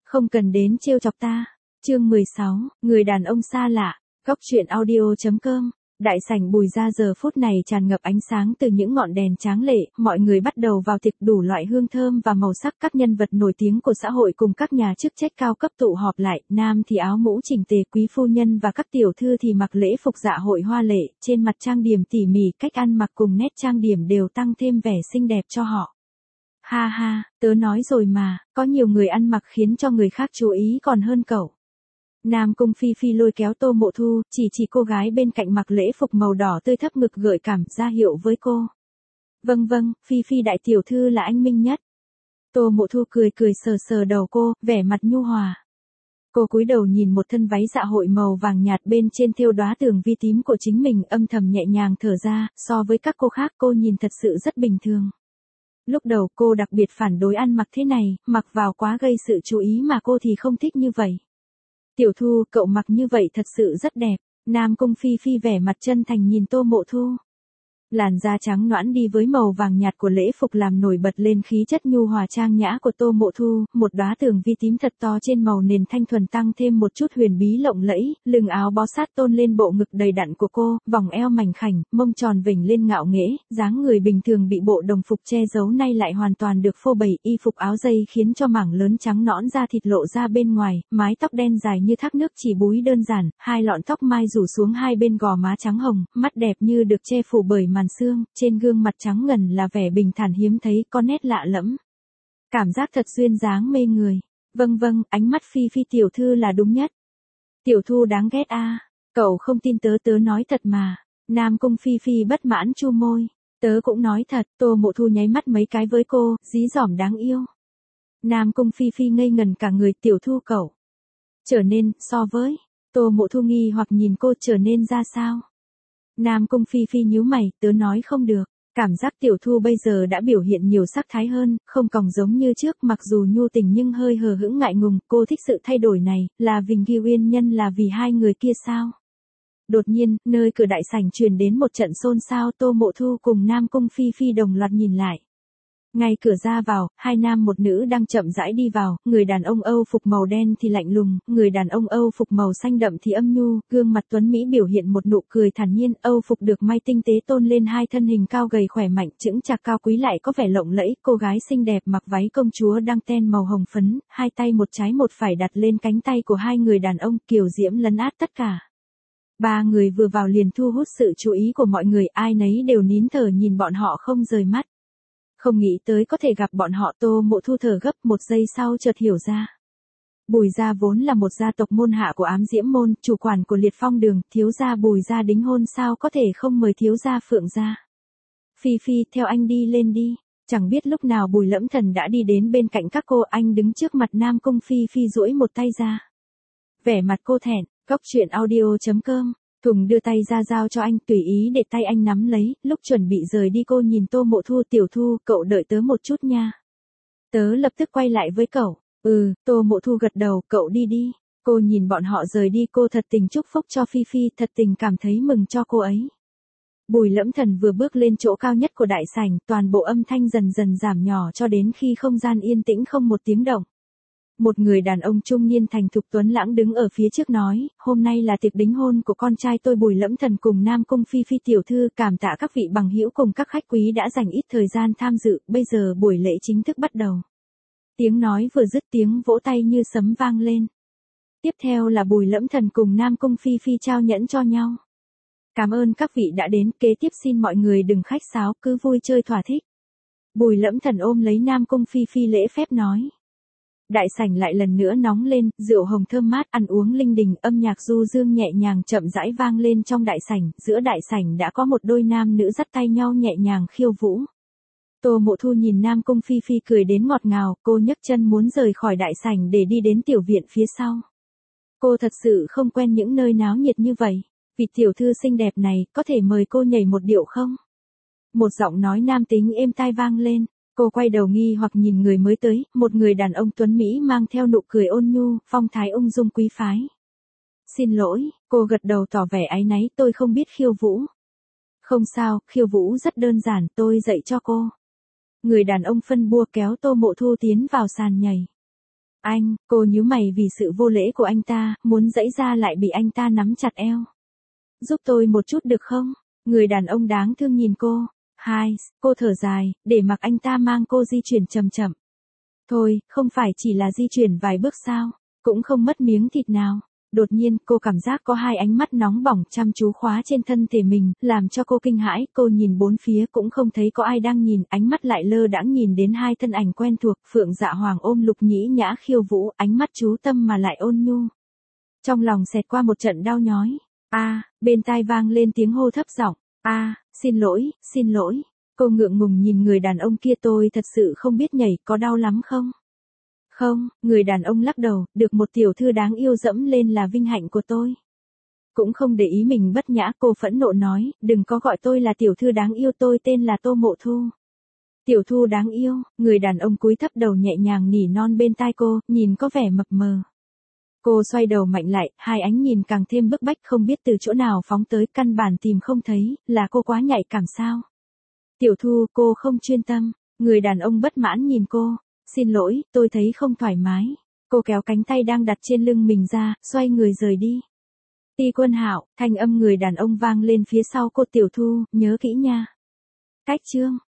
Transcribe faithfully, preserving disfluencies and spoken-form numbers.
Không cần đến trêu chọc ta. Chương mười sáu, người đàn ông xa lạ. Góc truyện audio chấm com. Đại sảnh Bùi Gia giờ phút này tràn ngập ánh sáng từ những ngọn đèn tráng lệ, mọi người bắt đầu vào tiệc, đủ loại hương thơm và màu sắc, các nhân vật nổi tiếng của xã hội cùng các nhà chức trách cao cấp tụ họp lại, nam thì áo mũ chỉnh tề, quý phu nhân và các tiểu thư thì mặc lễ phục dạ hội hoa lệ, trên mặt trang điểm tỉ mỉ, cách ăn mặc cùng nét trang điểm đều tăng thêm vẻ xinh đẹp cho họ. Ha ha, tớ nói rồi mà, có nhiều người ăn mặc khiến cho người khác chú ý còn hơn cậu. Nam Cung Phi Phi lôi kéo Tô Mộ Thu, chỉ chỉ cô gái bên cạnh mặc lễ phục màu đỏ tươi thấp ngực gợi cảm, ra hiệu với cô. Vâng vâng, Phi Phi đại tiểu thư là anh minh nhất. Tô Mộ Thu cười cười sờ sờ đầu cô, vẻ mặt nhu hòa. Cô cúi đầu nhìn một thân váy dạ hội màu vàng nhạt bên trên thêu đóa tường vi tím của chính mình, âm thầm nhẹ nhàng thở ra, so với các cô khác cô nhìn thật sự rất bình thường. Lúc đầu cô đặc biệt phản đối ăn mặc thế này, mặc vào quá gây sự chú ý mà cô thì không thích như vậy. Tiểu Thu, cậu mặc như vậy thật sự rất đẹp. Nam Cung Phi Phi vẻ mặt chân thành nhìn Tô Mộ Thu. Làn da trắng nõn đi với màu vàng nhạt của lễ phục làm nổi bật lên khí chất nhu hòa trang nhã của Tô Mộ Thu, một đóa tường vi tím thật to trên màu nền thanh thuần tăng thêm một chút huyền bí lộng lẫy, lưng áo bó sát tôn lên bộ ngực đầy đặn của cô, vòng eo mảnh khảnh, mông tròn vểnh lên ngạo nghễ, dáng người bình thường bị bộ đồng phục che giấu nay lại hoàn toàn được phô bày, y phục áo dây khiến cho mảng lớn trắng nõn da thịt lộ ra bên ngoài, mái tóc đen dài như thác nước chỉ búi đơn giản, hai lọn tóc mai rủ xuống hai bên gò má trắng hồng, mắt đẹp như được che phủ bởi màn sương, trên gương mặt trắng ngần là vẻ bình thản hiếm thấy, có nét lạ lẫm. Cảm giác thật duyên dáng mê người. Vâng vâng, ánh mắt Phi Phi tiểu thư là đúng nhất. Tiểu Thu đáng ghét a, à. Cậu không tin tớ tớ nói thật mà. Nam Cung Phi Phi bất mãn chu môi. Tớ cũng nói thật, Tô Mộ Thu nháy mắt mấy cái với cô, dí dỏm đáng yêu. Nam Cung Phi Phi ngây ngần cả người, Tiểu Thu cậu. Trở nên, so với. Tô Mộ Thu nghi hoặc nhìn cô, trở nên ra sao? Nam Cung Phi Phi nhíu mày, tớ nói không được. Cảm giác Tiểu Thu bây giờ đã biểu hiện nhiều sắc thái hơn, không còn giống như trước, mặc dù nhu tình nhưng hơi hờ hững ngại ngùng, cô thích sự thay đổi này, là vì ghi nguyên nhân là vì hai người kia sao? Đột nhiên, nơi cửa đại sảnh truyền đến một trận xôn xao, Tô Mộ Thu cùng Nam Cung Phi Phi đồng loạt nhìn lại. Ngay cửa ra vào, hai nam một nữ đang chậm rãi đi vào, người đàn ông Âu phục màu đen thì lạnh lùng, người đàn ông Âu phục màu xanh đậm thì âm nhu, gương mặt tuấn Mỹ biểu hiện một nụ cười thản nhiên, Âu phục được may tinh tế tôn lên hai thân hình cao gầy khỏe mạnh, chững chạc cao quý lại có vẻ lộng lẫy, cô gái xinh đẹp mặc váy công chúa đăng ten màu hồng phấn, hai tay một trái một phải đặt lên cánh tay của hai người đàn ông, kiều diễm lấn át tất cả. Ba người vừa vào liền thu hút sự chú ý của mọi người, ai nấy đều nín thở nhìn bọn họ không rời mắt. Không nghĩ tới có thể gặp bọn họ, Tô Mộ Thu thở gấp, một giây sau chợt hiểu ra. Bùi gia vốn là một gia tộc môn hạ của Ám Diễm môn, chủ quản của Liệt Phong đường, thiếu gia Bùi gia đính hôn sao có thể không mời thiếu gia Phượng gia. Phi Phi, theo anh đi lên đi. Chẳng biết lúc nào Bùi Lẫm Thần đã đi đến bên cạnh các cô, anh đứng trước mặt Nam Cung Phi Phi duỗi một tay ra. Vẻ mặt cô thẹn, góc truyện audio chấm com. Thùng đưa tay ra giao cho anh, tùy ý để tay anh nắm lấy, lúc chuẩn bị rời đi cô nhìn Tô Mộ Thu, Tiểu Thu, cậu đợi tớ một chút nha. Tớ lập tức quay lại với cậu. Ừ, Tô Mộ Thu gật đầu, cậu đi đi. Cô nhìn bọn họ rời đi, cô thật tình chúc phúc cho Phi Phi, thật tình cảm thấy mừng cho cô ấy. Bùi Lẫm Thần vừa bước lên chỗ cao nhất của đại sảnh, toàn bộ âm thanh dần dần giảm nhỏ cho đến khi không gian yên tĩnh không một tiếng động. Một người đàn ông trung niên thành thục tuấn lãng đứng ở phía trước nói, hôm nay là tiệc đính hôn của con trai tôi Bùi Lẫm Thần cùng Nam Cung Phi Phi tiểu thư, cảm tạ các vị bằng hữu cùng các khách quý đã dành ít thời gian tham dự, bây giờ buổi lễ chính thức bắt đầu. Tiếng nói vừa dứt tiếng vỗ tay như sấm vang lên. Tiếp theo là Bùi Lẫm Thần cùng Nam Cung Phi Phi trao nhẫn cho nhau. Cảm ơn các vị đã đến, kế tiếp xin mọi người đừng khách sáo, cứ vui chơi thỏa thích. Bùi Lẫm Thần ôm lấy Nam Cung Phi Phi lễ phép nói. Đại sảnh lại lần nữa nóng lên, rượu hồng thơm mát, ăn uống linh đình, âm nhạc du dương nhẹ nhàng chậm rãi vang lên trong đại sảnh, giữa đại sảnh đã có một đôi nam nữ dắt tay nhau nhẹ nhàng khiêu vũ. Tô Mộ Thu nhìn Nam Cung Phi Phi cười đến ngọt ngào, cô nhấc chân muốn rời khỏi đại sảnh để đi đến tiểu viện phía sau. Cô thật sự không quen những nơi náo nhiệt như vậy, vị tiểu thư xinh đẹp này, có thể mời cô nhảy một điệu không? Một giọng nói nam tính êm tai vang lên. Cô quay đầu nghi hoặc nhìn người mới tới, một người đàn ông tuấn Mỹ mang theo nụ cười ôn nhu, phong thái ung dung quý phái. Xin lỗi, cô gật đầu tỏ vẻ áy náy, tôi không biết khiêu vũ. Không sao, khiêu vũ rất đơn giản, tôi dạy cho cô. Người đàn ông phân bua kéo Tô Mộ Thu tiến vào sàn nhảy. Anh, cô nhíu mày vì sự vô lễ của anh ta, muốn giãy ra lại bị anh ta nắm chặt eo. Giúp tôi một chút được không? Người đàn ông đáng thương nhìn cô. Hai, cô thở dài, để mặc anh ta mang cô di chuyển chậm chậm. Thôi, không phải chỉ là di chuyển vài bước sao, cũng không mất miếng thịt nào. Đột nhiên, cô cảm giác có hai ánh mắt nóng bỏng chăm chú khóa trên thân thể mình, làm cho cô kinh hãi, cô nhìn bốn phía cũng không thấy có ai đang nhìn, ánh mắt lại lơ đãng nhìn đến hai thân ảnh quen thuộc, Phượng Dạ Hoàng ôm Lục Nhĩ Nhã khiêu vũ, ánh mắt chú tâm mà lại ôn nhu. Trong lòng xẹt qua một trận đau nhói. A, bên tai vang lên tiếng hô thấp giọng. A, xin lỗi, xin lỗi. Cô ngượng ngùng nhìn người đàn ông kia, tôi thật sự không biết nhảy, có đau lắm không? Không, người đàn ông lắc đầu, được một tiểu thư đáng yêu dẫm lên là vinh hạnh của tôi. Cũng không để ý mình bất nhã, cô phẫn nộ nói, đừng có gọi tôi là tiểu thư đáng yêu, tôi tên là Tô Mộ Thu. Tiểu Thu đáng yêu, người đàn ông cúi thấp đầu nhẹ nhàng nỉ non bên tai cô, nhìn có vẻ mập mờ. Cô xoay đầu mạnh lại, hai ánh nhìn càng thêm bức bách, không biết từ chỗ nào phóng tới, căn bản tìm không thấy, là cô quá nhạy cảm sao? Tiểu Thu, cô không chuyên tâm. Người đàn ông bất mãn nhìn cô. Xin lỗi, tôi thấy không thoải mái. Cô kéo cánh tay đang đặt trên lưng mình ra, xoay người rời đi. Ti Quân Hạo, thanh âm người đàn ông vang lên phía sau cô. Tiểu Thu, nhớ kỹ nha. Cách chương.